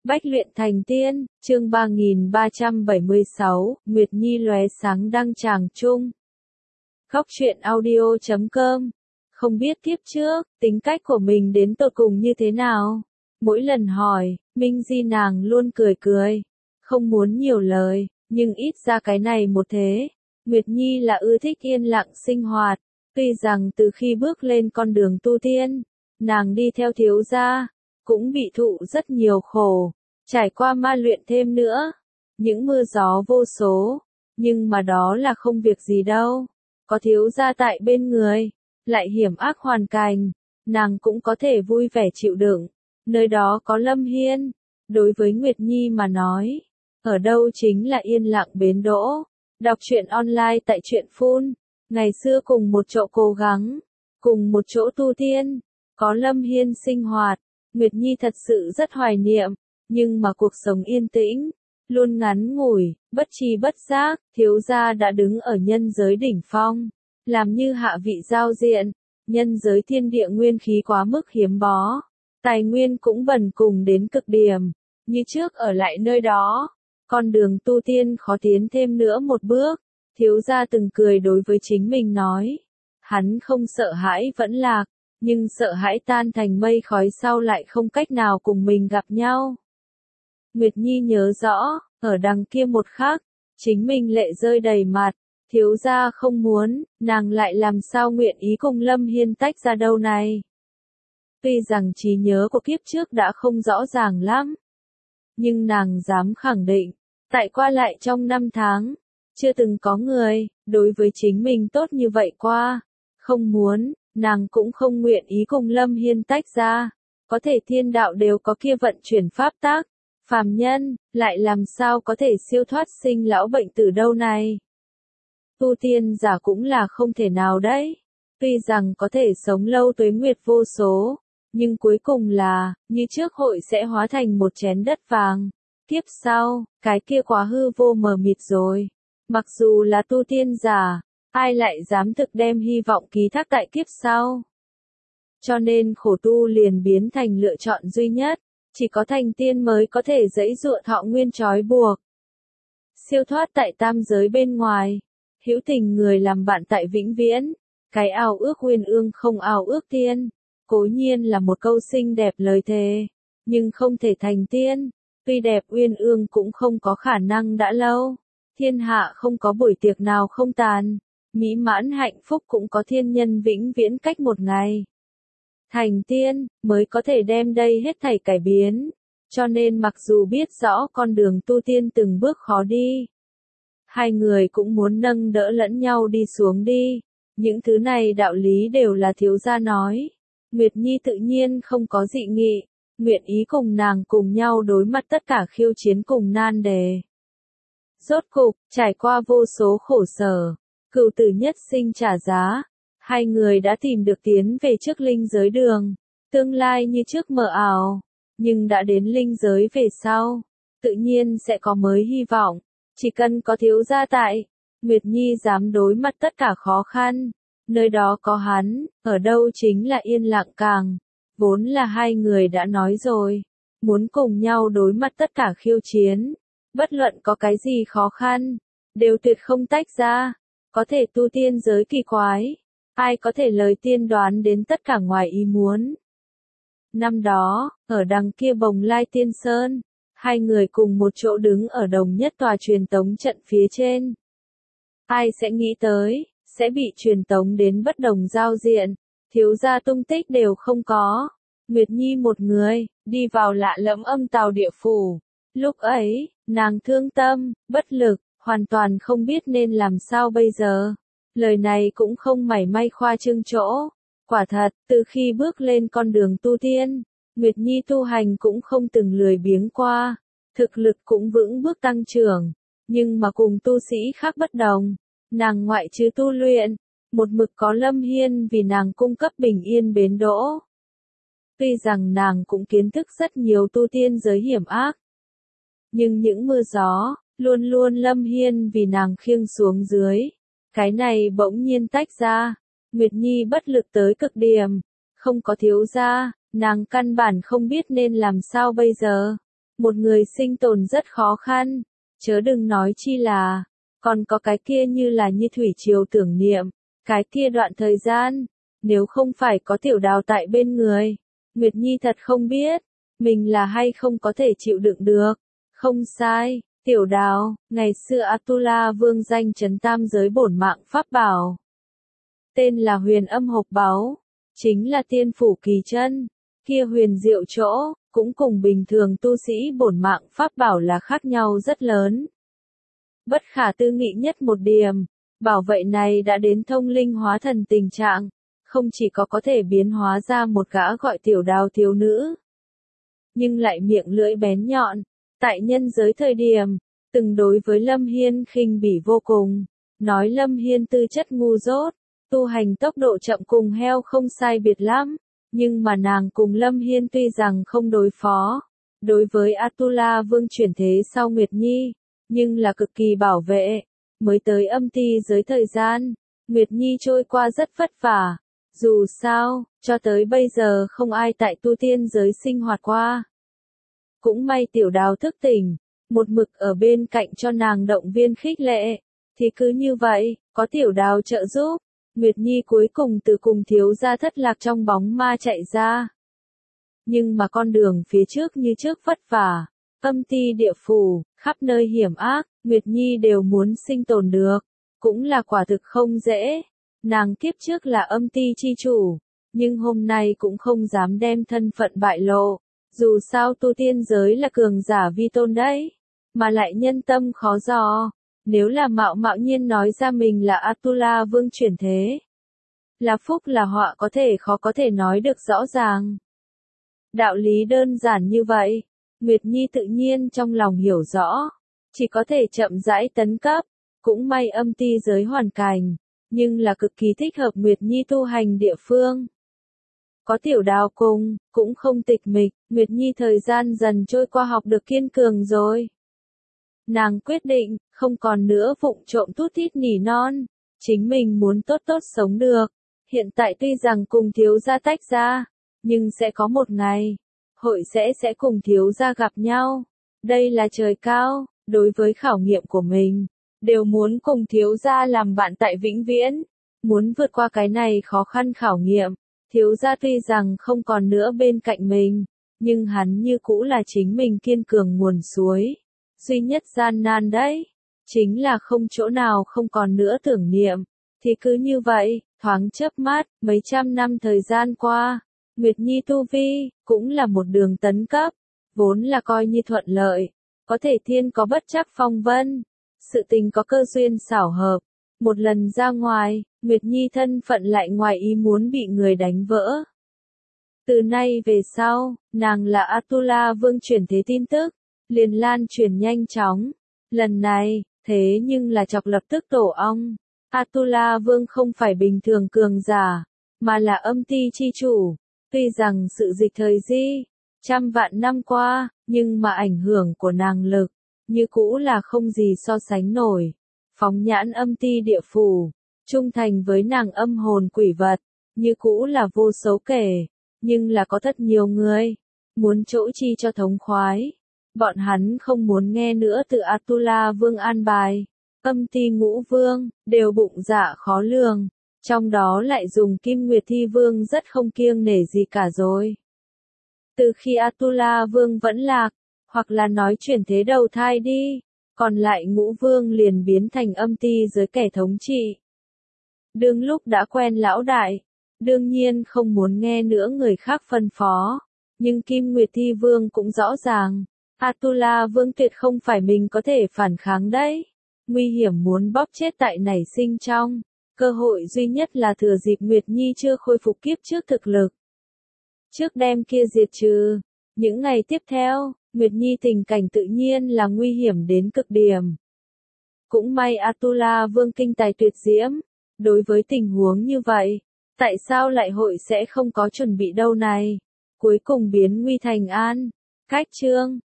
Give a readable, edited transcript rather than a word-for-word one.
Bách luyện thành tiên, chương 3376, Nguyệt Nhi lóe sáng đăng tràng chung. Khóc chuyện audio.com. Không biết kiếp trước, tính cách của mình đến tột cùng như thế nào? Mỗi lần hỏi, Minh Di nàng luôn cười cười. Không muốn nhiều lời, nhưng ít ra cái này một thế. Nguyệt Nhi là ưa thích yên lặng sinh hoạt. Tuy rằng từ khi bước lên con đường tu tiên, nàng đi theo thiếu gia, cũng bị thụ rất nhiều khổ, trải qua ma luyện thêm nữa, những mưa gió vô số, nhưng mà đó là không việc gì đâu, có thiếu gia tại bên người, lại hiểm ác hoàn cảnh, nàng cũng có thể vui vẻ chịu đựng, nơi đó có Lâm Hiên, đối với Nguyệt Nhi mà nói, ở đâu chính là yên lặng bến đỗ, đọc truyện online tại truyện Phun, ngày xưa cùng một chỗ cố gắng, cùng một chỗ tu tiên, có Lâm Hiên sinh hoạt. Nguyệt Nhi thật sự rất hoài niệm, nhưng mà cuộc sống yên tĩnh, luôn ngắn ngủi, bất tri bất giác, thiếu gia đã đứng ở nhân giới đỉnh phong, làm như hạ vị giao diện, nhân giới thiên địa nguyên khí quá mức hiếm bó, tài nguyên cũng bần cùng đến cực điểm, như trước ở lại nơi đó, con đường tu tiên khó tiến thêm nữa một bước, thiếu gia từng cười đối với chính mình nói, hắn không sợ hãi vẫn lạc. Nhưng sợ hãi tan thành mây khói sau lại không cách nào cùng mình gặp nhau. Nguyệt Nhi nhớ rõ, ở đằng kia một khắc, chính mình lệ rơi đầy mặt, thiếu gia không muốn, nàng lại làm sao nguyện ý cùng Lâm Hiên tách ra đâu này. Tuy rằng trí nhớ của kiếp trước đã không rõ ràng lắm, nhưng nàng dám khẳng định, tại qua lại trong 5 tháng, chưa từng có người, đối với chính mình tốt như vậy qua, không muốn. Nàng cũng không nguyện ý cùng Lâm Hiên tách ra, có thể thiên đạo đều có kia vận chuyển pháp tác, phàm nhân, lại làm sao có thể siêu thoát sinh lão bệnh tử đâu này. Tu tiên giả cũng là không thể nào đấy, tuy rằng có thể sống lâu tuế nguyệt vô số, nhưng cuối cùng là, như trước hội sẽ hóa thành một chén đất vàng, tiếp sau, cái kia quá hư vô mờ mịt rồi, mặc dù là tu tiên giả. Ai lại dám thực đem hy vọng ký thác tại kiếp sau. Cho nên khổ tu liền biến thành lựa chọn duy nhất, chỉ có thành tiên mới có thể giãy giụa thọ nguyên trói buộc. Siêu thoát tại tam giới bên ngoài, hữu tình người làm bạn tại vĩnh viễn, cái ao ước uyên ương không ao ước tiên, cố nhiên là một câu xinh đẹp lời thề, nhưng không thể thành tiên, tuy đẹp uyên ương cũng không có khả năng đã lâu, thiên hạ không có buổi tiệc nào không tàn. Mỹ mãn hạnh phúc cũng có thiên nhân vĩnh viễn cách một ngày. Thành tiên, mới có thể đem đây hết thảy cải biến. Cho nên mặc dù biết rõ con đường tu tiên từng bước khó đi. Hai người cũng muốn nâng đỡ lẫn nhau đi xuống đi. Những thứ này đạo lý đều là thiếu gia nói. Nguyệt Nhi tự nhiên không có dị nghị. Nguyện ý cùng nàng cùng nhau đối mặt tất cả khiêu chiến cùng nan đề. Rốt cục, trải qua vô số khổ sở. Cửu tử nhất sinh trả giá, hai người đã tìm được tiến về trước linh giới đường, tương lai như trước mờ ảo, nhưng đã đến linh giới về sau, tự nhiên sẽ có mới hy vọng, chỉ cần có thiếu gia tại, Nguyệt Nhi dám đối mặt tất cả khó khăn, nơi đó có hắn, ở đâu chính là yên lặng càng, vốn là hai người đã nói rồi, muốn cùng nhau đối mặt tất cả khiêu chiến, bất luận có cái gì khó khăn, đều tuyệt không tách ra. Có thể tu tiên giới kỳ quái, ai có thể lời tiên đoán đến tất cả ngoài ý muốn. Năm đó, ở đằng kia Bồng Lai Tiên Sơn, hai người cùng một chỗ đứng ở đồng nhất tòa truyền tống trận phía trên. Ai sẽ nghĩ tới, sẽ bị truyền tống đến bất đồng giao diện, thiếu gia tung tích đều không có. Nguyệt Nhi một người, đi vào lạ lẫm âm tào địa phủ. Lúc ấy, nàng thương tâm, bất lực. Hoàn toàn không biết nên làm sao bây giờ. Lời này cũng không mảy may khoa trương chỗ. Quả thật, từ khi bước lên con đường tu tiên, Nguyệt Nhi tu hành cũng không từng lười biếng qua. Thực lực cũng vững bước tăng trưởng. Nhưng mà cùng tu sĩ khác bất đồng. Nàng ngoại trừ tu luyện, một mực có Lâm Hiên vì nàng cung cấp bình yên bến đỗ. Tuy rằng nàng cũng kiến thức rất nhiều tu tiên giới hiểm ác. Nhưng những mưa gió, luôn luôn Lâm Hiên vì nàng khiêng xuống dưới. Cái này bỗng nhiên tách ra. Nguyệt Nhi bất lực tới cực điểm. Không có thiếu gia, nàng căn bản không biết nên làm sao bây giờ. một người sinh tồn rất khó khăn, chớ đừng nói chi là, còn có cái kia như là như thủy triều tưởng niệm, cái kia đoạn thời gian, nếu không phải có Tiểu Đào tại bên người, Nguyệt Nhi thật không biết, mình là hay không có thể chịu đựng được. Không sai, Tiểu Đào, ngày xưa Atula Vương danh chấn tam giới bổn mạng pháp bảo. Tên là Huyền Âm Hộp Báu, chính là tiên phủ kỳ chân, kia huyền diệu chỗ, cũng cùng bình thường tu sĩ bổn mạng pháp bảo là khác nhau rất lớn. Bất khả tư nghị nhất một điểm, bảo vệ này đã đến thông linh hóa thần tình trạng, không chỉ có thể biến hóa ra một gã gọi Tiểu Đào thiếu nữ, nhưng lại miệng lưỡi bén nhọn, tại nhân giới thời điểm, từng đối với Lâm Hiên khinh bỉ vô cùng, nói Lâm Hiên tư chất ngu dốt, tu hành tốc độ chậm cùng heo không sai biệt lắm, nhưng mà nàng cùng Lâm Hiên tuy rằng không đối phó, đối với Atula Vương chuyển thế sau Nguyệt Nhi, nhưng là cực kỳ bảo vệ, mới tới âm ti giới thời gian, Nguyệt Nhi trôi qua rất vất vả, dù sao, cho tới bây giờ không ai tại tu tiên giới sinh hoạt qua. Cũng may Tiểu Đào thức tỉnh, một mực ở bên cạnh cho nàng động viên khích lệ, thì cứ như vậy, có Tiểu Đào trợ giúp, Nguyệt Nhi cuối cùng từ cùng thiếu gia thất lạc trong bóng ma chạy ra. Nhưng mà con đường phía trước như trước vất vả, âm ti địa phủ, khắp nơi hiểm ác, Nguyệt Nhi đều muốn sinh tồn được, cũng là quả thực không dễ. Nàng kiếp trước là âm ti chi chủ, nhưng hôm nay cũng không dám đem thân phận bại lộ, dù sao tu tiên giới là cường giả vi tôn đấy, mà lại nhân tâm khó dò, nếu là mạo mạo nhiên nói ra mình là Atula Vương chuyển thế, là phúc là họa có thể khó có thể nói được rõ ràng. Đạo lý đơn giản như vậy, Nguyệt Nhi tự nhiên trong lòng hiểu rõ, chỉ có thể chậm rãi tấn cấp, cũng may âm ti giới hoàn cảnh, nhưng là cực kỳ thích hợp Nguyệt Nhi tu hành địa phương. Có Tiểu Đào cùng, cũng không tịch mịch, Nguyệt Nhi thời gian dần trôi qua học được kiên cường rồi. Nàng quyết định, không còn nữa vụng trộm tút tít nỉ non, chính mình muốn tốt tốt sống được. Hiện tại tuy rằng cùng thiếu gia tách ra, nhưng sẽ có một ngày, hội sẽ cùng thiếu gia gặp nhau. Đây là trời cao, đối với khảo nghiệm của mình, đều muốn cùng thiếu gia làm bạn tại vĩnh viễn, muốn vượt qua cái này khó khăn khảo nghiệm. Thiếu gia tuy rằng không còn nữa bên cạnh mình, nhưng hắn như cũ là chính mình kiên cường nguồn suối. Duy nhất gian nan đấy, chính là không chỗ nào không còn nữa tưởng niệm. Thì cứ như vậy, thoáng chớp mắt, mấy trăm năm thời gian qua, Nguyệt Nhi tu vi, cũng là một đường tấn cấp, vốn là coi như thuận lợi, có thể thiên có bất trắc phong vân, sự tình có cơ duyên xảo hợp. Một lần ra ngoài, Nguyệt Nhi thân phận lại ngoài ý muốn bị người đánh vỡ. Từ nay về sau, nàng là Atula Vương chuyển thế tin tức, liền lan truyền nhanh chóng. Lần này, thế nhưng là chọc lập tức tổ ong. Atula Vương không phải bình thường cường giả, mà là âm ti chi chủ. Tuy rằng sự dịch thời di, trăm vạn năm qua, nhưng mà ảnh hưởng của nàng lực, như cũ là không gì so sánh nổi. Phóng nhãn âm ti địa phủ, trung thành với nàng âm hồn quỷ vật, như cũ là vô số kể, nhưng là có rất nhiều người, muốn chỗ chi cho thống khoái. Bọn hắn không muốn nghe nữa từ Atula Vương an bài, âm ti ngũ vương, đều bụng dạ khó lường, trong đó lại dùng Kim Nguyệt Thi Vương rất không kiêng nể gì cả rồi. Từ khi Atula Vương vẫn lạc, hoặc là nói chuyển thế đầu thai đi, còn lại ngũ vương liền biến thành âm ti giới kẻ thống trị. Đương lúc đã quen lão đại, đương nhiên không muốn nghe nữa người khác phân phó, nhưng Kim Nguyệt Thi Vương cũng rõ ràng, Atula Vương tuyệt không phải mình có thể phản kháng đấy, nguy hiểm muốn bóp chết tại nảy sinh trong, cơ hội duy nhất là thừa dịp Nguyệt Nhi chưa khôi phục kiếp trước thực lực. Trước đem kia diệt trừ, những ngày tiếp theo, Nguyệt Nhi tình cảnh tự nhiên là nguy hiểm đến cực điểm. Cũng may Atula Vương kinh tài tuyệt diễm, đối với tình huống như vậy, tại sao lại hội sẽ không có chuẩn bị đâu này, cuối cùng biến nguy thành an. Cách chương